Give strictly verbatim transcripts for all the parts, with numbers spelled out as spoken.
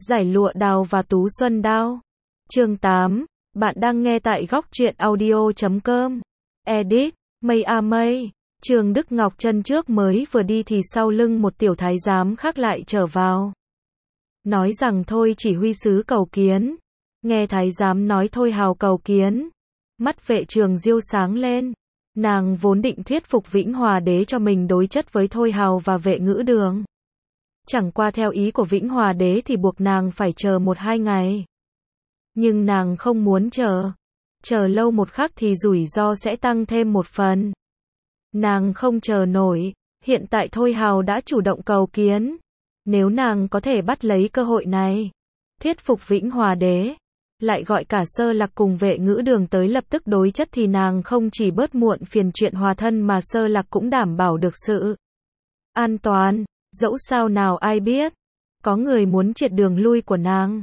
Giải lụa đào và tú xuân đao. Chương tám. Bạn đang nghe tại góc truyện audio chấm com. Edit, Mây a Mây. Trường Đức Ngọc chân trước mới vừa đi thì sau lưng một tiểu thái giám khác lại trở vào. Nói rằng thôi chỉ huy sứ cầu kiến. Nghe thái giám nói thôi hào cầu kiến. Mắt Vệ Trường Diêu sáng lên. Nàng vốn định thuyết phục Vĩnh Hòa Đế cho mình đối chất với Thôi Hào và Vệ Ngữ Đường. Chẳng qua theo ý của Vĩnh Hòa Đế thì buộc nàng phải chờ một hai ngày. Nhưng nàng không muốn chờ. Chờ lâu một khắc thì rủi ro sẽ tăng thêm một phần. Nàng không chờ nổi. Hiện tại Thôi Hào đã chủ động cầu kiến. Nếu nàng có thể bắt lấy cơ hội này, thuyết phục Vĩnh Hòa Đế, lại gọi cả Sơ Lạc cùng Vệ Ngữ Đường tới lập tức đối chất thì nàng không chỉ bớt muộn phiền chuyện hòa thân mà Sơ Lạc cũng đảm bảo được sự an toàn. Dẫu sao nào ai biết, có người muốn triệt đường lui của nàng.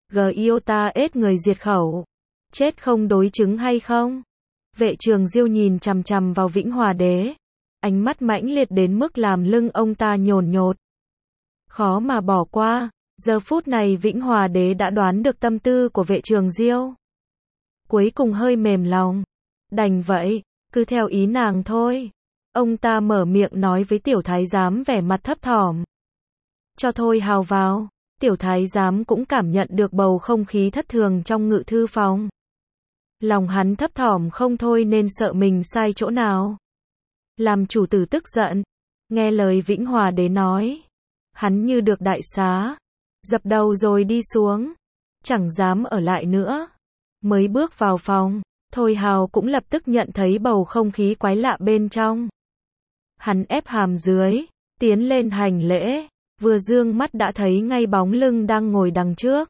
Giota ết người diệt khẩu. Chết không đối chứng hay không? Vệ Trường Diêu nhìn chằm chằm vào Vĩnh Hòa Đế. Ánh mắt mãnh liệt đến mức làm lưng ông ta nhồn nhột. Khó mà bỏ qua. Giờ phút này Vĩnh Hòa Đế đã đoán được tâm tư của Vệ Trường Diêu. Cuối cùng hơi mềm lòng. Đành vậy, cứ theo ý nàng thôi. Ông ta mở miệng nói với tiểu thái giám vẻ mặt thấp thỏm. Cho Thôi Hào vào. Tiểu thái giám cũng cảm nhận được bầu không khí thất thường trong ngự thư phòng. Lòng hắn thấp thỏm không thôi nên sợ mình sai chỗ nào. Làm chủ tử tức giận. Nghe lời Vĩnh Hòa Đế nói. Hắn như được đại xá. Dập đầu rồi đi xuống. Chẳng dám ở lại nữa. Mới bước vào phòng, Thôi Hào cũng lập tức nhận thấy bầu không khí quái lạ bên trong. Hắn ép hàm dưới, tiến lên hành lễ, vừa dương mắt đã thấy ngay bóng lưng đang ngồi đằng trước.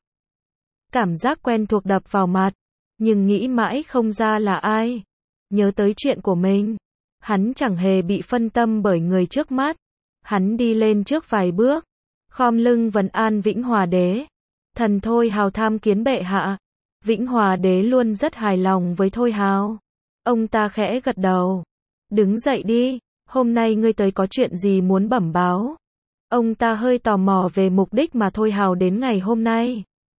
Cảm giác quen thuộc đập vào mặt, nhưng nghĩ mãi không ra là ai. Nhớ tới chuyện của mình, hắn chẳng hề bị phân tâm bởi người trước mắt. Hắn đi lên trước vài bước, khom lưng vần an Vĩnh Hòa Đế. Thần Thôi Hào tham kiến bệ hạ. Vĩnh Hòa Đế luôn rất hài lòng với Thôi Hào. Ông ta khẽ gật đầu. Đứng dậy đi, hôm nay ngươi tới có chuyện gì muốn bẩm báo? Ông ta hơi tò mò về mục đích mà Thôi Hào đến ngày hôm nay.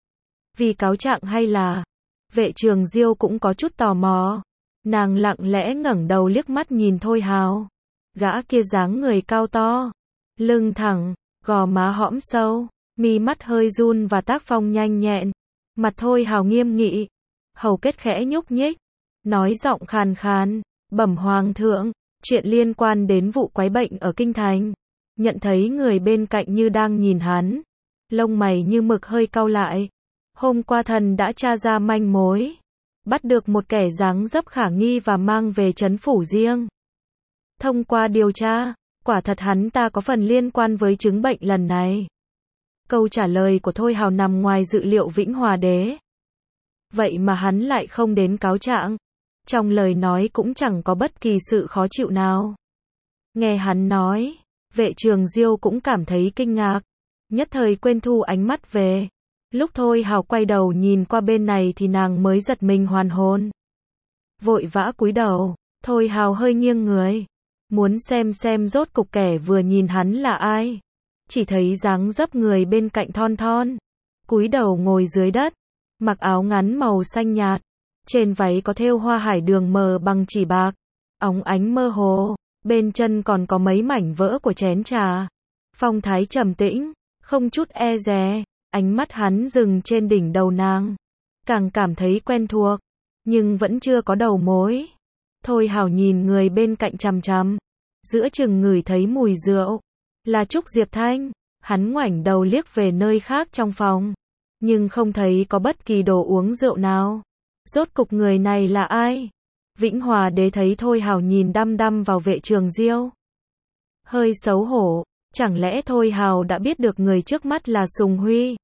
Vì cáo trạng hay là? Vệ Trường Diêu cũng có chút tò mò. Nàng lặng lẽ ngẩng đầu liếc mắt nhìn Thôi Hào. Gã kia dáng người cao to, lưng thẳng, gò má hõm sâu, mi mắt hơi run và tác phong nhanh nhẹn. Mặt Thôi Hào nghiêm nghị, hầu kết khẽ nhúc nhích, nói giọng khàn khàn, bẩm hoàng thượng, chuyện liên quan đến vụ quái bệnh ở kinh thành. Nhận thấy người bên cạnh như đang nhìn hắn, lông mày như mực hơi cau lại. Hôm qua thần đã tra ra manh mối, bắt được một kẻ dáng dấp khả nghi và mang về trấn phủ riêng. Thông qua điều tra, quả thật hắn ta có phần liên quan với chứng bệnh lần này. Câu trả lời của Thôi Hào nằm ngoài dự liệu Vĩnh Hòa Đế. Vậy mà hắn lại không đến cáo trạng. Trong lời nói cũng chẳng có bất kỳ sự khó chịu nào. Nghe hắn nói, Vệ Trường Diêu cũng cảm thấy kinh ngạc. Nhất thời quên thu ánh mắt về. Lúc Thôi Hào quay đầu nhìn qua bên này thì nàng mới giật mình hoàn hồn. Vội vã cúi đầu, Thôi Hào hơi nghiêng người. Muốn xem xem rốt cục kẻ vừa nhìn hắn là ai. Chỉ thấy dáng dấp người bên cạnh thon thon, cúi đầu ngồi dưới đất, mặc áo ngắn màu xanh nhạt, trên váy có thêu hoa hải đường mờ bằng chỉ bạc, óng ánh mơ hồ, bên chân còn có mấy mảnh vỡ của chén trà. Phong thái trầm tĩnh, không chút e dè, ánh mắt hắn dừng trên đỉnh đầu nàng, càng cảm thấy quen thuộc, nhưng vẫn chưa có đầu mối. Thôi Hào nhìn người bên cạnh chằm chằm, giữa chừng ngửi thấy mùi rượu. Là Trúc Diệp Thanh. Hắn ngoảnh đầu liếc về nơi khác trong phòng, nhưng không thấy có bất kỳ đồ uống rượu nào. Rốt cục người này là ai? Vĩnh Hòa Đế thấy Thôi Hào nhìn đăm đăm vào Vệ Trường Diêu, hơi xấu hổ. Chẳng lẽ Thôi Hào đã biết được người trước mắt là Sùng Huy?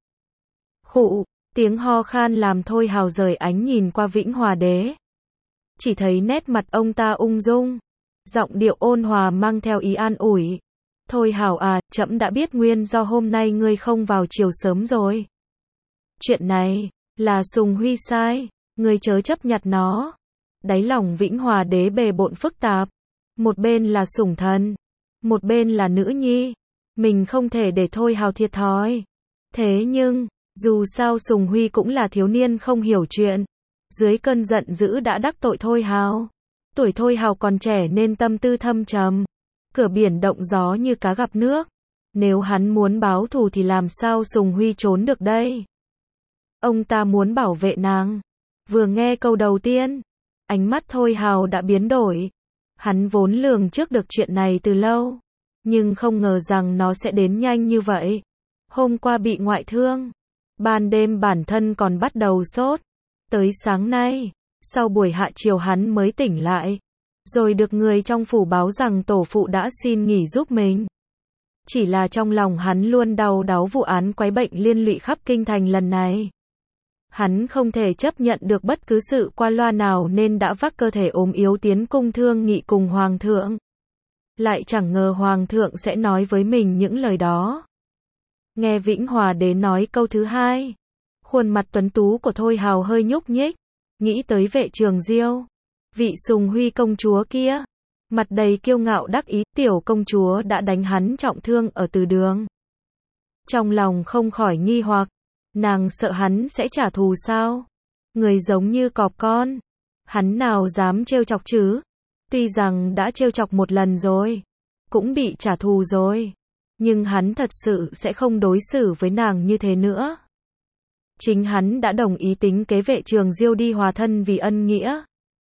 Khụ, tiếng ho khan làm Thôi Hào rời ánh nhìn qua Vĩnh Hòa Đế. Chỉ thấy nét mặt ông ta ung dung, giọng điệu ôn hòa mang theo ý an ủi. Thôi Hào à, trẫm đã biết nguyên do hôm nay ngươi không vào chiều sớm rồi. Chuyện này, là Sùng Huy sai, ngươi chớ chấp nhặt nó. Đáy lòng Vĩnh Hòa Đế bề bộn phức tạp. Một bên là sủng thần, một bên là nữ nhi. Mình không thể để Thôi Hào thiệt thòi. Thế nhưng, Dù sao Sùng Huy cũng là thiếu niên không hiểu chuyện. Dưới cơn giận dữ đã đắc tội Thôi Hào. Tuổi Thôi Hào còn trẻ nên tâm tư thâm trầm. Cửa biển động gió như cá gặp nước. Nếu hắn muốn báo thù thì làm sao Sùng Huy trốn được đây? Ông ta muốn bảo vệ nàng. Vừa nghe câu đầu tiên, ánh mắt Thôi Hào đã biến đổi. Hắn vốn lường trước được chuyện này từ lâu, nhưng không ngờ rằng nó sẽ đến nhanh như vậy. Hôm qua bị ngoại thương, ban đêm bản thân còn bắt đầu sốt. Tới sáng nay, sau buổi hạ chiều hắn mới tỉnh lại, rồi được người trong phủ báo rằng tổ phụ đã xin nghỉ giúp mình. Chỉ là trong lòng hắn luôn đau đáu vụ án quái bệnh liên lụy khắp kinh thành lần này. Hắn không thể chấp nhận được bất cứ sự qua loa nào nên đã vác cơ thể ốm yếu tiến cung thương nghị cùng Hoàng thượng. Lại chẳng ngờ Hoàng thượng sẽ nói với mình những lời đó. Nghe Vĩnh Hòa Đế nói câu thứ hai, khuôn mặt tuấn tú của Thôi Hào hơi nhúc nhích, nghĩ tới Vệ Trường Diêu, vị Sùng Huy công chúa kia, mặt đầy kiêu ngạo đắc ý, tiểu công chúa đã đánh hắn trọng thương ở từ đường. Trong lòng không khỏi nghi hoặc, nàng sợ hắn sẽ trả thù sao? Người giống như cọp con, hắn nào dám trêu chọc chứ? Tuy rằng đã trêu chọc một lần rồi, cũng bị trả thù rồi, nhưng hắn thật sự sẽ không đối xử với nàng như thế nữa. Chính hắn đã đồng ý tính kế Vệ Trường Diêu đi hòa thân vì ân nghĩa,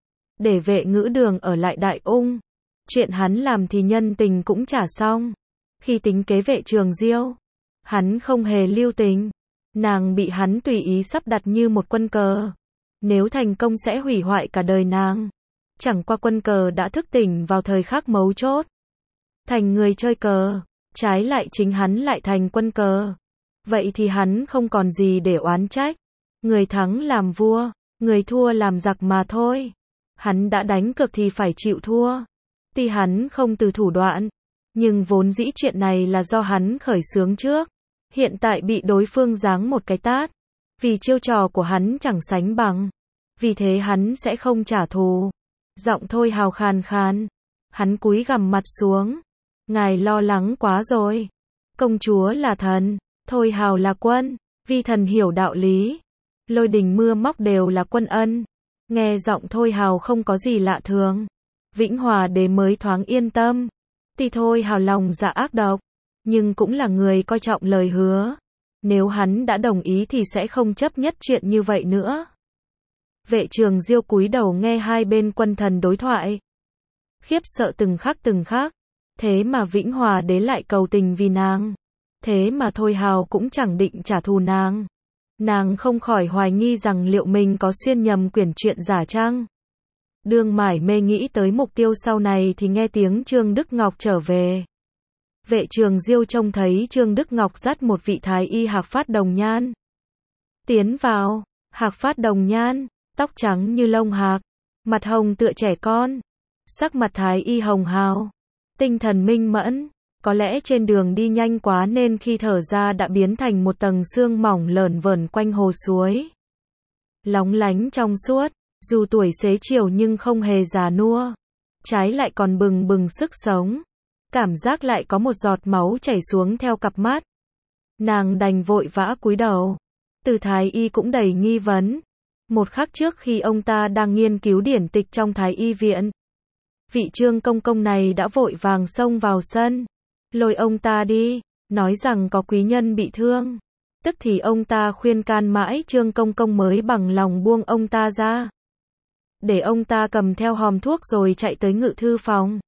để Vệ Ngữ Đường ở lại Đại Ung. Chuyện hắn làm thì nhân tình cũng trả xong. Khi tính kế Vệ Trường Diêu, hắn không hề lưu tình. Nàng bị hắn tùy ý sắp đặt như một quân cờ. Nếu thành công sẽ hủy hoại cả đời nàng. Chẳng qua quân cờ đã thức tỉnh vào thời khắc mấu chốt. Thành người chơi cờ, trái lại chính hắn lại thành quân cờ. Vậy thì hắn không còn gì để oán trách. Người thắng làm vua, người thua làm giặc mà thôi. Hắn đã đánh cược thì phải chịu thua. Tuy hắn không từ thủ đoạn, nhưng vốn dĩ chuyện này là do hắn khởi xướng trước. Hiện tại bị đối phương giáng một cái tát. Vì chiêu trò của hắn chẳng sánh bằng. Vì thế hắn sẽ không trả thù. Giọng Thôi Hào khàn khàn. Hắn cúi gằm mặt xuống. Ngài lo lắng quá rồi. Công chúa là thần, Thôi Hào là quân. Vi thần hiểu đạo lý. Lôi đình mưa móc đều là quân ân. Nghe giọng Thôi Hào không có gì lạ thường. Vĩnh Hòa Đế mới thoáng yên tâm. Tuy Thôi Hào lòng dạ ác độc, nhưng cũng là người coi trọng lời hứa. Nếu hắn đã đồng ý thì sẽ không chấp nhất chuyện như vậy nữa. Vệ Trường Diêu cúi đầu nghe hai bên quân thần đối thoại. Khiếp sợ từng khắc từng khắc. Thế mà Vĩnh Hòa Đế lại cầu tình vì nàng. Thế mà Thôi Hào cũng chẳng định trả thù nàng. Nàng không khỏi hoài nghi rằng liệu mình có xuyên nhầm quyển truyện giả chăng? Đương mải mê nghĩ tới mục tiêu sau này thì nghe tiếng Trương Đức Ngọc trở về. Vệ Trường Diêu trông thấy Trương Đức Ngọc dắt một vị thái y Hạc Phát Đồng Nhan tiến vào. Hạc Phát Đồng Nhan, tóc trắng như lông hạc, mặt hồng tựa trẻ con, sắc mặt thái y hồng hào, tinh thần minh mẫn. Có lẽ trên đường đi nhanh quá nên khi thở ra đã biến thành một tầng sương mỏng lởn vởn quanh hồ suối. Lóng lánh trong suốt, dù tuổi xế chiều nhưng không hề già nua. Trái lại còn bừng bừng sức sống. Cảm giác lại có một giọt máu chảy xuống theo cặp mắt. Nàng đành vội vã cúi đầu. Từ thái y cũng đầy nghi vấn. Một khắc trước khi ông ta đang nghiên cứu điển tịch trong thái y viện, vị Trương công công này đã vội vàng xông vào sân, lôi ông ta đi, nói rằng có quý nhân bị thương. Tức thì ông ta khuyên can mãi Trương công công mới bằng lòng buông ông ta ra, để ông ta cầm theo hòm thuốc rồi chạy tới ngự thư phòng.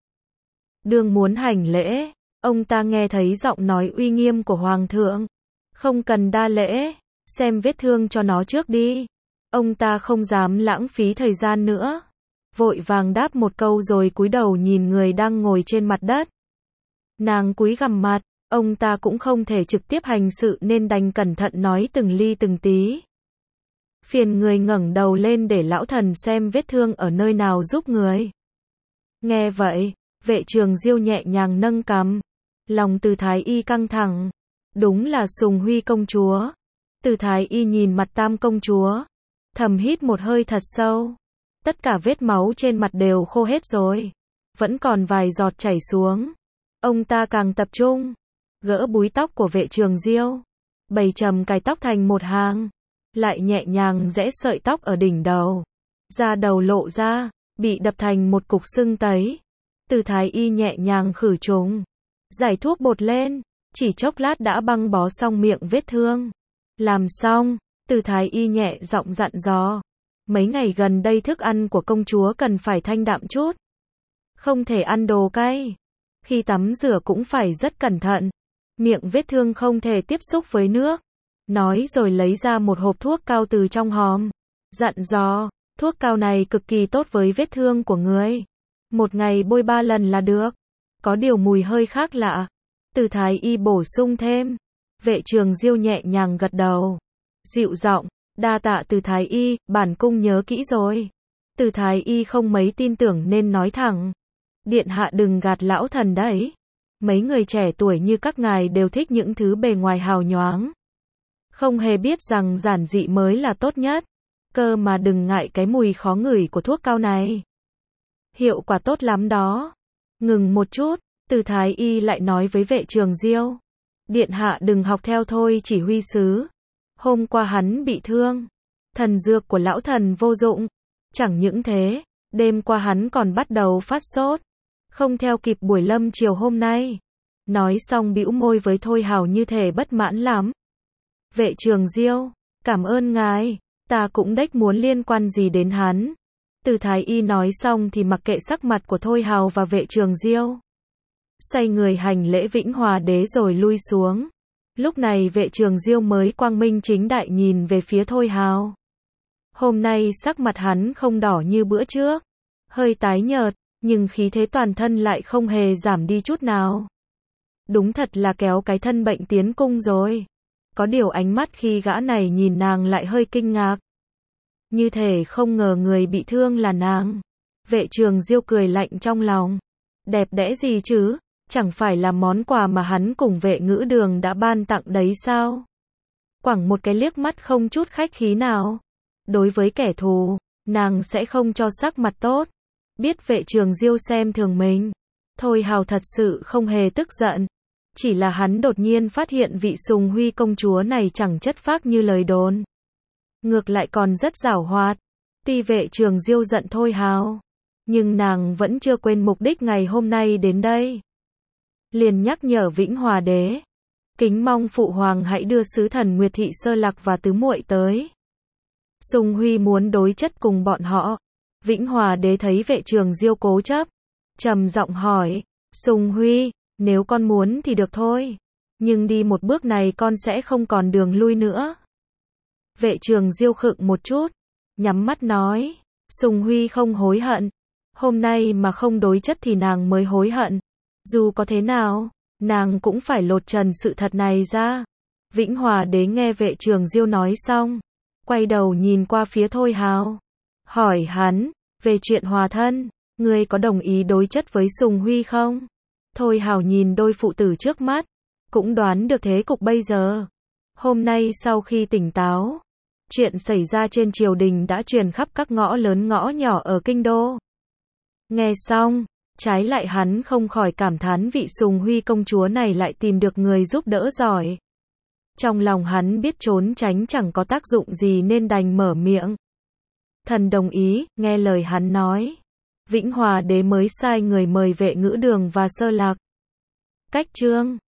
Đương muốn hành lễ, ông ta nghe thấy giọng nói uy nghiêm của Hoàng thượng. Không cần đa lễ, xem vết thương cho nó trước đi. Ông ta không dám lãng phí thời gian nữa, vội vàng đáp một câu rồi cúi đầu nhìn người đang ngồi trên mặt đất. Nàng cúi gằm mặt, ông ta cũng không thể trực tiếp hành sự nên đành cẩn thận nói từng ly từng tí. Phiền người ngẩng đầu lên để lão thần xem vết thương ở nơi nào giúp người. Nghe vậy, Vệ Trường Diêu nhẹ nhàng nâng cằm. Lòng Từ thái y căng thẳng. Đúng là Sùng Huy công chúa. Từ thái y nhìn mặt Tam công chúa, thầm hít một hơi thật sâu. Tất cả vết máu trên mặt đều khô hết rồi, vẫn còn vài giọt chảy xuống. Ông ta càng tập trung, gỡ búi tóc của Vệ Trường Diêu, bày trầm cài tóc thành một hàng, lại nhẹ nhàng giẽ sợi tóc ở đỉnh đầu. Da đầu lộ ra, bị đập thành một cục sưng tấy. Từ thái y nhẹ nhàng khử trùng, giải thuốc bột lên, chỉ chốc lát đã băng bó xong miệng vết thương. Làm xong, từ thái y nhẹ giọng dặn dò. Mấy ngày gần đây thức ăn của công chúa cần phải thanh đạm chút. Không thể ăn đồ cay. Khi tắm rửa cũng phải rất cẩn thận. Miệng vết thương không thể tiếp xúc với nước. Nói rồi lấy ra một hộp thuốc cao từ trong hòm. Dặn dò, thuốc cao này cực kỳ tốt với vết thương của người. Một ngày bôi ba lần là được. Có điều mùi hơi khác lạ. Từ thái y bổ sung thêm. Vệ Trường Diêu nhẹ nhàng gật đầu. Dịu giọng, đa tạ từ thái y, bản cung nhớ kỹ rồi. Từ thái y không mấy tin tưởng nên nói thẳng. Điện hạ đừng gạt lão thần đấy. Mấy người trẻ tuổi như các ngài đều thích những thứ bề ngoài hào nhoáng. Không hề biết rằng giản dị mới là tốt nhất. Cơ mà đừng ngại cái mùi khó ngửi của thuốc cao này. Hiệu quả tốt lắm đó. Ngừng một chút, từ thái y lại nói với Vệ Trường Diêu. Điện hạ đừng học theo thôi chỉ huy sứ. Hôm qua hắn bị thương. Thần dược của lão thần vô dụng. Chẳng những thế, đêm qua hắn còn bắt đầu phát sốt. Không theo kịp buổi lâm chiều hôm nay. Nói xong bĩu môi với Thôi Hào như thể bất mãn lắm. Vệ Trường Diêu, cảm ơn ngài, ta cũng đếch muốn liên quan gì đến hắn. Từ thái y nói xong thì mặc kệ sắc mặt của Thôi Hào và Vệ Trường Diêu. Xoay người hành lễ Vĩnh Hòa đế rồi lui xuống. Lúc này Vệ Trường Diêu mới quang minh chính đại nhìn về phía Thôi Hào. Hôm nay sắc mặt hắn không đỏ như bữa trước, hơi tái nhợt, nhưng khí thế toàn thân lại không hề giảm đi chút nào. Đúng thật là kéo cái thân bệnh tiến cung rồi. Có điều ánh mắt khi gã này nhìn nàng lại hơi kinh ngạc. Như thể không ngờ người bị thương là nàng. Vệ Trường Diêu cười lạnh trong lòng. Đẹp đẽ gì chứ, chẳng phải là món quà mà hắn cùng Vệ Ngữ Đường đã ban tặng đấy sao? Quẳng một cái liếc mắt không chút khách khí nào. Đối với kẻ thù, nàng sẽ không cho sắc mặt tốt. Biết Vệ Trường Diêu xem thường mình. Thôi Hào thật sự không hề tức giận. Chỉ là hắn đột nhiên phát hiện vị Sùng Huy công chúa này chẳng chất phác như lời đồn. Ngược lại còn rất giảo hoạt. Tuy Vệ Trường Diêu giận Thôi Hào, nhưng nàng vẫn chưa quên mục đích ngày hôm nay đến đây. Liền nhắc nhở Vĩnh Hòa đế. Kính mong phụ hoàng hãy đưa sứ thần Nguyệt Thị Sơ Lạc và tứ muội tới. Sùng Huy muốn đối chất cùng bọn họ. Vĩnh Hòa đế thấy Vệ Trường Diêu cố chấp, trầm giọng hỏi, Sùng Huy, nếu con muốn thì được thôi, nhưng đi một bước này con sẽ không còn đường lui nữa. Vệ Trường Diêu khựng một chút, nhắm mắt nói, Sùng Huy không hối hận, hôm nay mà không đối chất thì nàng mới hối hận. Dù có thế nào, nàng cũng phải lột trần sự thật này ra. Vĩnh Hòa đế nghe Vệ Trường Diêu nói xong, quay đầu nhìn qua phía Thôi Hào, hỏi hắn, về chuyện hòa thân, ngươi có đồng ý đối chất với Sùng Huy không? Thôi Hào nhìn đôi phụ tử trước mắt, cũng đoán được thế cục bây giờ. Hôm nay sau khi tỉnh táo, chuyện xảy ra trên triều đình đã truyền khắp các ngõ lớn ngõ nhỏ ở kinh đô. Nghe xong, trái lại hắn không khỏi cảm thán vị Sùng Huy công chúa này lại tìm được người giúp đỡ giỏi. Trong lòng hắn biết trốn tránh chẳng có tác dụng gì nên đành mở miệng. Thần đồng ý, nghe lời hắn nói. Vĩnh Hòa đế mới sai người mời Vệ Ngữ Đường và Sơ Lạc. Cách chương